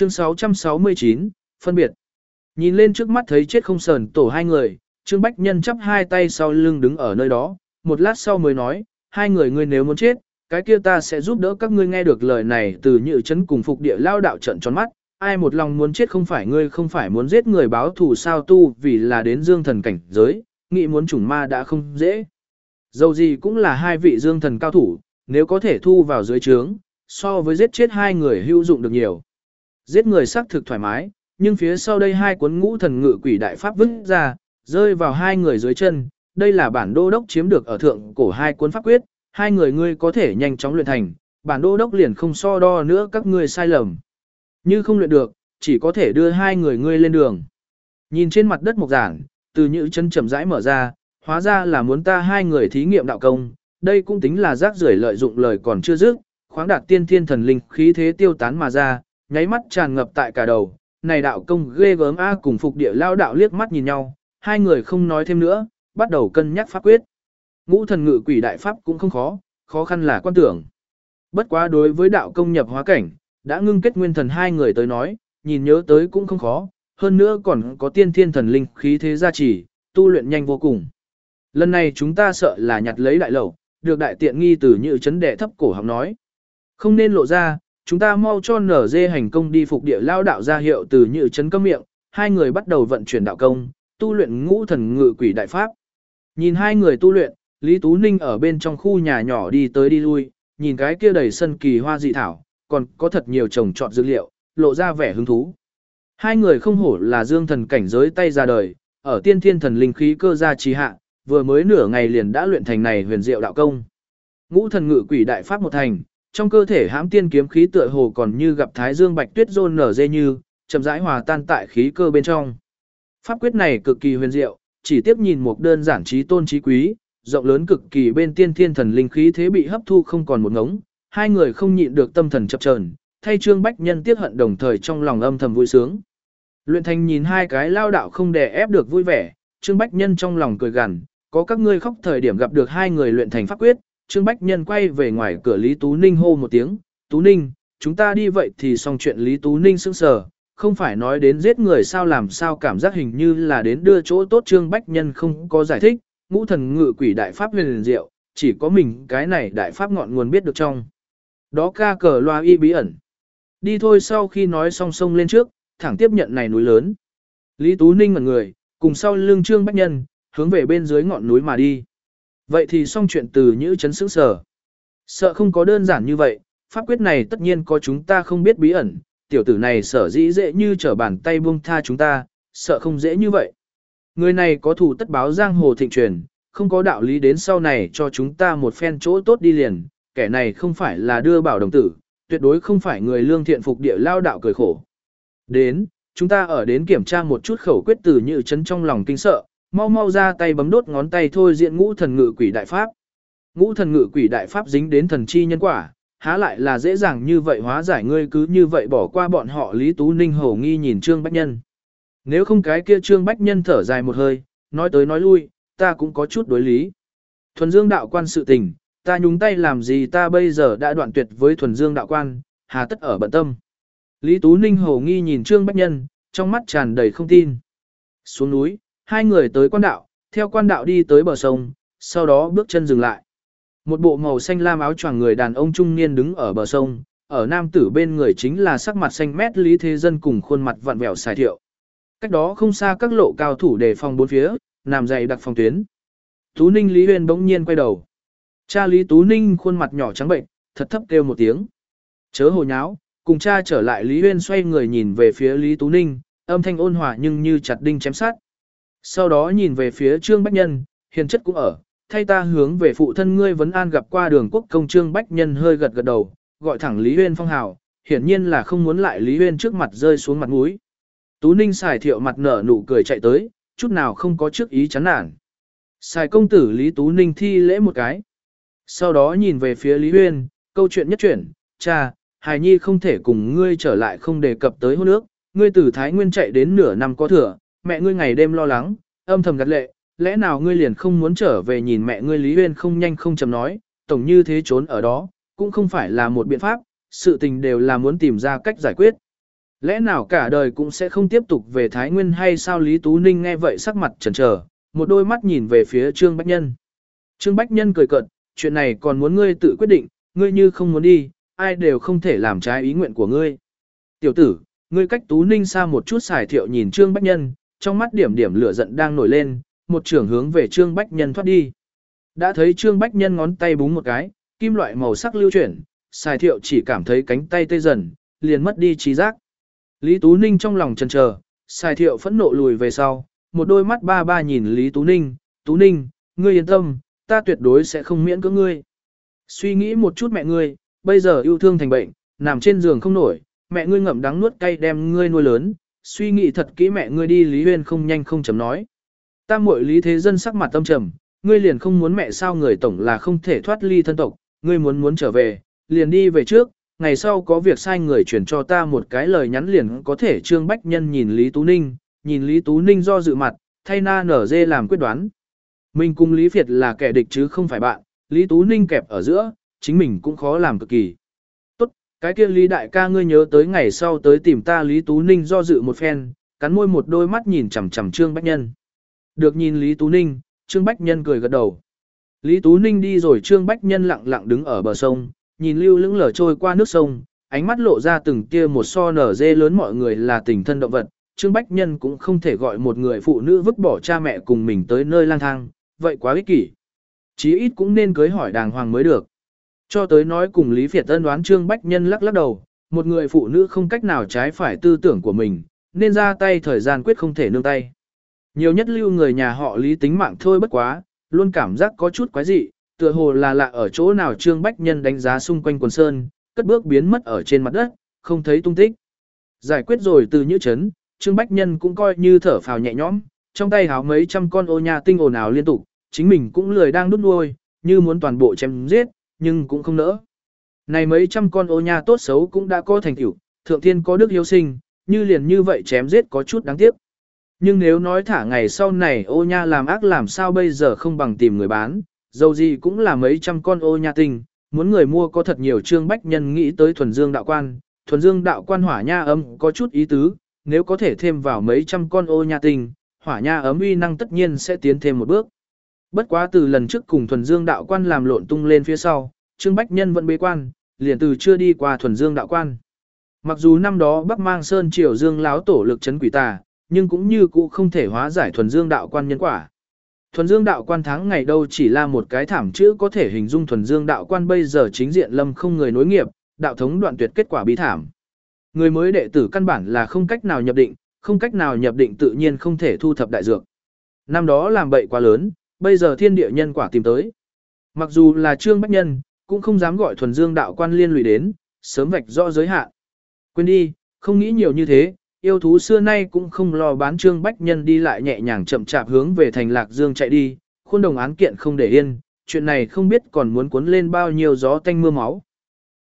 Chương 669, phân biệt. Nhìn lên trước mắt thấy chết không sờn tổ hai người, Trương Bách Nhân chắp hai tay sau lưng đứng ở nơi đó, một lát sau mới nói, hai người ngươi nếu muốn chết, cái kia ta sẽ giúp đỡ các ngươi. Nghe được lời này từ Nhự Chấn cùng Phục Địa Lao đạo trận tròn mắt, ai một lòng muốn chết không phải ngươi không phải muốn giết người báo thù sao tu vì là đến dương thần cảnh giới, nghĩ muốn chủng ma đã không dễ. Dầu gì cũng là hai vị dương thần cao thủ, nếu có thể thu vào dưới trướng, so với giết chết hai người hữu dụng được nhiều. Giết người xác thực thoải mái, nhưng phía sau đây hai cuốn ngũ thần ngự quỷ đại pháp vứt ra, rơi vào hai người dưới chân, đây là bản đô đốc chiếm được ở thượng cổ hai cuốn pháp quyết, hai người ngươi có thể nhanh chóng luyện thành, bản đô đốc liền không so đo nữa các ngươi sai lầm. Như không luyện được, chỉ có thể đưa hai người ngươi lên đường. Nhìn trên mặt đất mộc giản, từ Nhự Chấn chậm rãi mở ra, hóa ra là muốn ta hai người thí nghiệm đạo công, đây cũng tính là rác rưởi lợi dụng lời còn chưa dứt, khoáng đạt tiên thiên thần linh khí thế tiêu tán mà ra, nháy mắt tràn ngập tại cả đầu. Này đạo công ghê gớm a. Cùng Phục Địa Lao đạo liếc mắt nhìn nhau, hai người không nói thêm nữa, bắt đầu cân nhắc pháp quyết. Ngũ thần ngự quỷ đại pháp cũng không khó, khó khăn là quan tưởng. Bất quá đối với đạo công nhập hóa cảnh, đã ngưng kết nguyên thần hai người tới nói, nhìn nhớ tới cũng không khó, hơn nữa còn có tiên thiên thần linh khí thế gia trì, tu luyện nhanh vô cùng. Lần này chúng ta sợ là nhặt lấy đại lẩu, được đại tiện nghi từ Nhự Chấn đệ thấp cổ họng nói. Không nên lộ ra, chúng ta mau cho nở dê hành công đi. Phục Địa Lao đạo ra hiệu từ Nhự Chấn câm miệng, hai người bắt đầu vận chuyển đạo công, tu luyện ngũ thần ngự quỷ đại pháp. Nhìn hai người tu luyện, Lý Tú Ninh ở bên trong khu nhà nhỏ đi tới đi lui, nhìn cái kia đầy sân kỳ hoa dị thảo, còn có thật nhiều trồng trọt dược liệu, lộ ra vẻ hứng thú. Hai người không hổ là dương thần cảnh giới tay ra đời, ở tiên thiên thần linh khí cơ gia trì hạ, vừa mới nửa ngày liền đã luyện thành này huyền diệu đạo công. Ngũ thần ngự quỷ đại pháp một thành, trong cơ thể hãm tiên kiếm khí tựa hồ còn như gặp thái dương bạch tuyết rôn nở dê như, chậm rãi hòa tan tại khí cơ bên trong. Pháp quyết này cực kỳ huyền diệu, chỉ tiếp nhìn một đơn giản trí tôn trí quý, rộng lớn cực kỳ bên tiên thiên thần linh khí thế bị hấp thu không còn một ngống, hai người không nhịn được tâm thần chập chờn, thay Trương Bách Nhân tiếc hận đồng thời trong lòng âm thầm vui sướng. Luyện thành nhìn hai cái lao đạo không đè ép được vui vẻ, Trương Bách Nhân trong lòng cười gằn, có các ngươi khóc thời điểm gặp được hai người luyện thành pháp quyết. Trương Bách Nhân quay về ngoài cửa Lý Tú Ninh hô một tiếng, Tú Ninh, chúng ta đi vậy thì xong chuyện. Lý Tú Ninh sững sờ, không phải nói đến giết người sao làm sao cảm giác hình như là đến đưa chỗ tốt. Trương Bách Nhân không có giải thích, ngũ thần ngự quỷ đại pháp huyền diệu, chỉ có mình cái này đại pháp ngọn nguồn biết được trong. Đó ca cờ loa y bí ẩn. Đi thôi. Sau khi nói xong sông lên trước, thẳng tiếp nhận này núi lớn. Lý Tú Ninh ngẩn người, cùng sau lưng Trương Bách Nhân, hướng về bên dưới ngọn núi mà đi. Vậy thì xong chuyện. Từ Nhự Chấn sững sờ. Sợ không có đơn giản như vậy, pháp quyết này tất nhiên có chúng ta không biết bí ẩn, tiểu tử này sở dĩ dễ như trở bàn tay buông tha chúng ta, sợ không dễ như vậy. Người này có thù tất báo giang hồ thịnh truyền, không có đạo lý đến sau này cho chúng ta một phen chỗ tốt đi liền, kẻ này không phải là đưa bảo đồng tử, tuyệt đối không phải người lương thiện. Phục Địa Lao đạo cười khổ. Đến, chúng ta ở đến kiểm tra một chút khẩu quyết. Từ Nhự Chấn trong lòng kinh sợ, mau mau ra tay bấm đốt ngón tay thôi diện ngũ thần ngự quỷ đại pháp. Ngũ thần ngự quỷ đại pháp dính đến thần chi nhân quả, há lại là dễ dàng như vậy hóa giải. Ngươi cứ như vậy bỏ qua bọn họ. Lý Tú Ninh hổ nghi nhìn Trương Bách Nhân. Nếu không cái kia Trương Bách Nhân thở dài một hơi, nói tới nói lui, ta cũng có chút đối lý. Thuần Dương đạo quan sự tình, ta nhúng tay làm gì? Ta bây giờ đã đoạn tuyệt với Thuần Dương đạo quan, hà tất ở bận tâm. Lý Tú Ninh hổ nghi nhìn Trương Bách Nhân, trong mắt tràn đầy không tin. Xuống núi, hai người tới quan đạo, theo quan đạo đi tới bờ sông, sau đó bước chân dừng lại. Một bộ màu xanh lam áo choàng người đàn ông trung niên đứng ở bờ sông, ở nam tử bên người chính là sắc mặt xanh mét Lý Thế Dân cùng khuôn mặt vặn vẹo Sài Thiệu. Cách đó không xa các lộ cao thủ đề phòng bốn phía, làm dày đặc phòng tuyến. Tú Ninh Lý Huyên bỗng nhiên quay đầu. Cha Lý Tú Ninh khuôn mặt nhỏ trắng bệnh, thật thấp kêu một tiếng. Chớ hồ nháo, cùng cha trở lại. Lý Huyên xoay người nhìn về phía Lý Tú Ninh, âm thanh ôn hòa nhưng như chặt đinh chém sát. Sau đó nhìn về phía Trương Bách Nhân, hiền chất cũng ở, thay ta hướng về phụ thân ngươi vấn an. Gặp qua Đường Quốc công. Trương Bách Nhân hơi gật gật đầu, gọi thẳng Lý Huyên phong hào, hiển nhiên là không muốn lại Lý Huyên trước mặt rơi xuống mặt mũi. Tú Ninh Sài Thiệu mặt nở nụ cười chạy tới, chút nào không có trước ý chán nản. Sài công tử. Lý Tú Ninh thi lễ một cái. Sau đó nhìn về phía Lý Huyên, câu chuyện nhất chuyển, cha, hài nhi không thể cùng ngươi trở lại không đề cập tới hôn ước, ngươi từ Thái Nguyên chạy đến nửa năm có thừa, mẹ ngươi ngày đêm lo lắng, âm thầm gắt lệ, lẽ nào ngươi liền không muốn trở về nhìn mẹ ngươi? Lý Huyên không nhanh không chậm nói, tổng như thế trốn ở đó, cũng không phải là một biện pháp, sự tình đều là muốn tìm ra cách giải quyết. Lẽ nào cả đời cũng sẽ không tiếp tục về Thái Nguyên hay sao? Lý Tú Ninh nghe vậy sắc mặt chần chờ, một đôi mắt nhìn về phía Trương Bách Nhân. Trương Bách Nhân cười cợt, chuyện này còn muốn ngươi tự quyết định, ngươi như không muốn đi, ai đều không thể làm trái ý nguyện của ngươi. Tiểu tử, ngươi cách Tú Ninh xa một chút. Sài Thiệu nhìn Trương Bách Nhân, trong mắt điểm điểm lửa giận đang nổi lên, một trường hướng về Trương Bách Nhân thoát đi. Đã thấy Trương Bách Nhân ngón tay búng một cái, kim loại màu sắc lưu chuyển, Sài Thiệu chỉ cảm thấy cánh tay tê dần, liền mất đi trí giác. Lý Tú Ninh trong lòng chần chờ, Sài Thiệu phẫn nộ lùi về sau, một đôi mắt ba ba nhìn Lý Tú Ninh, Tú Ninh, ngươi yên tâm, ta tuyệt đối sẽ không miễn cưỡng ngươi. Suy nghĩ một chút mẹ ngươi, bây giờ yêu thương thành bệnh, nằm trên giường không nổi, mẹ ngươi ngậm đắng nuốt cay đem ngươi nuôi lớn, suy nghĩ thật kỹ mẹ ngươi đi. Lý Huyên không nhanh không chậm nói. Tam muội Lý Thế Dân sắc mặt tâm trầm, ngươi liền không muốn mẹ sao? Người tổng là không thể thoát ly thân tộc, ngươi muốn trở về, liền đi về trước, ngày sau có việc sai người chuyển cho ta một cái lời nhắn liền có thể. Trương Bách Nhân nhìn Lý Tú Ninh do dự mặt, thay na nở dê làm quyết đoán. Mình cùng Lý Việt là kẻ địch chứ không phải bạn, Lý Tú Ninh kẹp ở giữa, chính mình cũng khó làm cực kỳ. Tốt, cái kia Lý đại ca ngươi nhớ tới ngày sau tới tìm ta. Lý Tú Ninh do dự một phen, cắn môi một đôi mắt nhìn chằm chằm Trương Bách Nhân. Được nhìn Lý Tú Ninh, Trương Bách Nhân cười gật đầu. Lý Tú Ninh đi rồi, Trương Bách Nhân lặng lặng đứng ở bờ sông, nhìn lưu lững lờ trôi qua nước sông, ánh mắt lộ ra từng tia một so nở dê lớn. Mọi người là tình thân động vật, Trương Bách Nhân cũng không thể gọi một người phụ nữ vứt bỏ cha mẹ cùng mình tới nơi lang thang, vậy quá ích kỷ. Chí ít cũng nên cưới hỏi đàng hoàng mới được. Cho tới nói cùng Lý Việt ân đoán, Trương Bách Nhân lắc đầu, một người phụ nữ không cách nào trái phải tư tưởng của mình, nên ra tay thời gian quyết không thể nương tay. Nhiều nhất lưu người nhà họ Lý tính mạng thôi, bất quá, luôn cảm giác có chút quái dị, tựa hồ là lạ ở chỗ nào. Trương Bách Nhân đánh giá xung quanh quần sơn, cất bước biến mất ở trên mặt đất, không thấy tung tích. Giải quyết rồi từ Nhữ Trấn, Trương Bách Nhân cũng coi như thở phào nhẹ nhõm, trong tay háo mấy trăm con ô nha tinh ồn ào liên tục, chính mình cũng lười đang đút nuôi, như muốn toàn bộ chém giết, nhưng cũng không nỡ. Này mấy trăm con ô nha tốt xấu cũng đã có thành tựu, thượng thiên có đức hiếu sinh, như liền như vậy chém giết có chút đáng tiếc. Nhưng nếu nói thả ngày sau này ô nha làm ác làm sao bây giờ không bằng tìm người bán, dầu gì cũng là mấy trăm con ô nha tinh, muốn người mua có thật nhiều. Trương Bách Nhân nghĩ tới Thuần Dương đạo quan hỏa nha ấm có chút ý tứ, nếu có thể thêm vào mấy trăm con ô nha tinh, hỏa nha ấm uy năng tất nhiên sẽ tiến thêm một bước. Bất quá từ lần trước cùng Thuần Dương đạo quan làm lộn tung lên phía sau, Trương Bách Nhân vẫn bế quan, liền từ chưa đi qua Thuần Dương đạo quan. Mặc dù năm đó Bắc Mang Sơn Triều Dương láo tổ lực trấn quỷ tà, nhưng cũng như cũ không thể hóa giải Thuần Dương đạo quan nhân quả. Thuần Dương đạo quan tháng ngày đâu chỉ là một cái thảm chữ có thể hình dung. Thuần Dương đạo quan bây giờ chính diện lâm không người nối nghiệp, đạo thống đoạn tuyệt, kết quả bi thảm. Người mới đệ tử căn bản là không cách nào nhập định tự nhiên không thể thu thập đại dược. Năm đó làm bậy quá lớn, bây giờ thiên địa nhân quả tìm tới. Mặc dù là Trương Bách Nhân, cũng không dám gọi Thuần Dương đạo quan liên lụy đến, sớm vạch rõ giới hạn. Quên đi, không nghĩ nhiều như thế, yêu thú xưa nay cũng không lo bán. Trương Bách Nhân đi lại nhẹ nhàng chậm chạp hướng về thành Lạc Dương chạy đi, khuôn đồng án kiện không để yên, chuyện này không biết còn muốn cuốn lên bao nhiêu gió tanh mưa máu.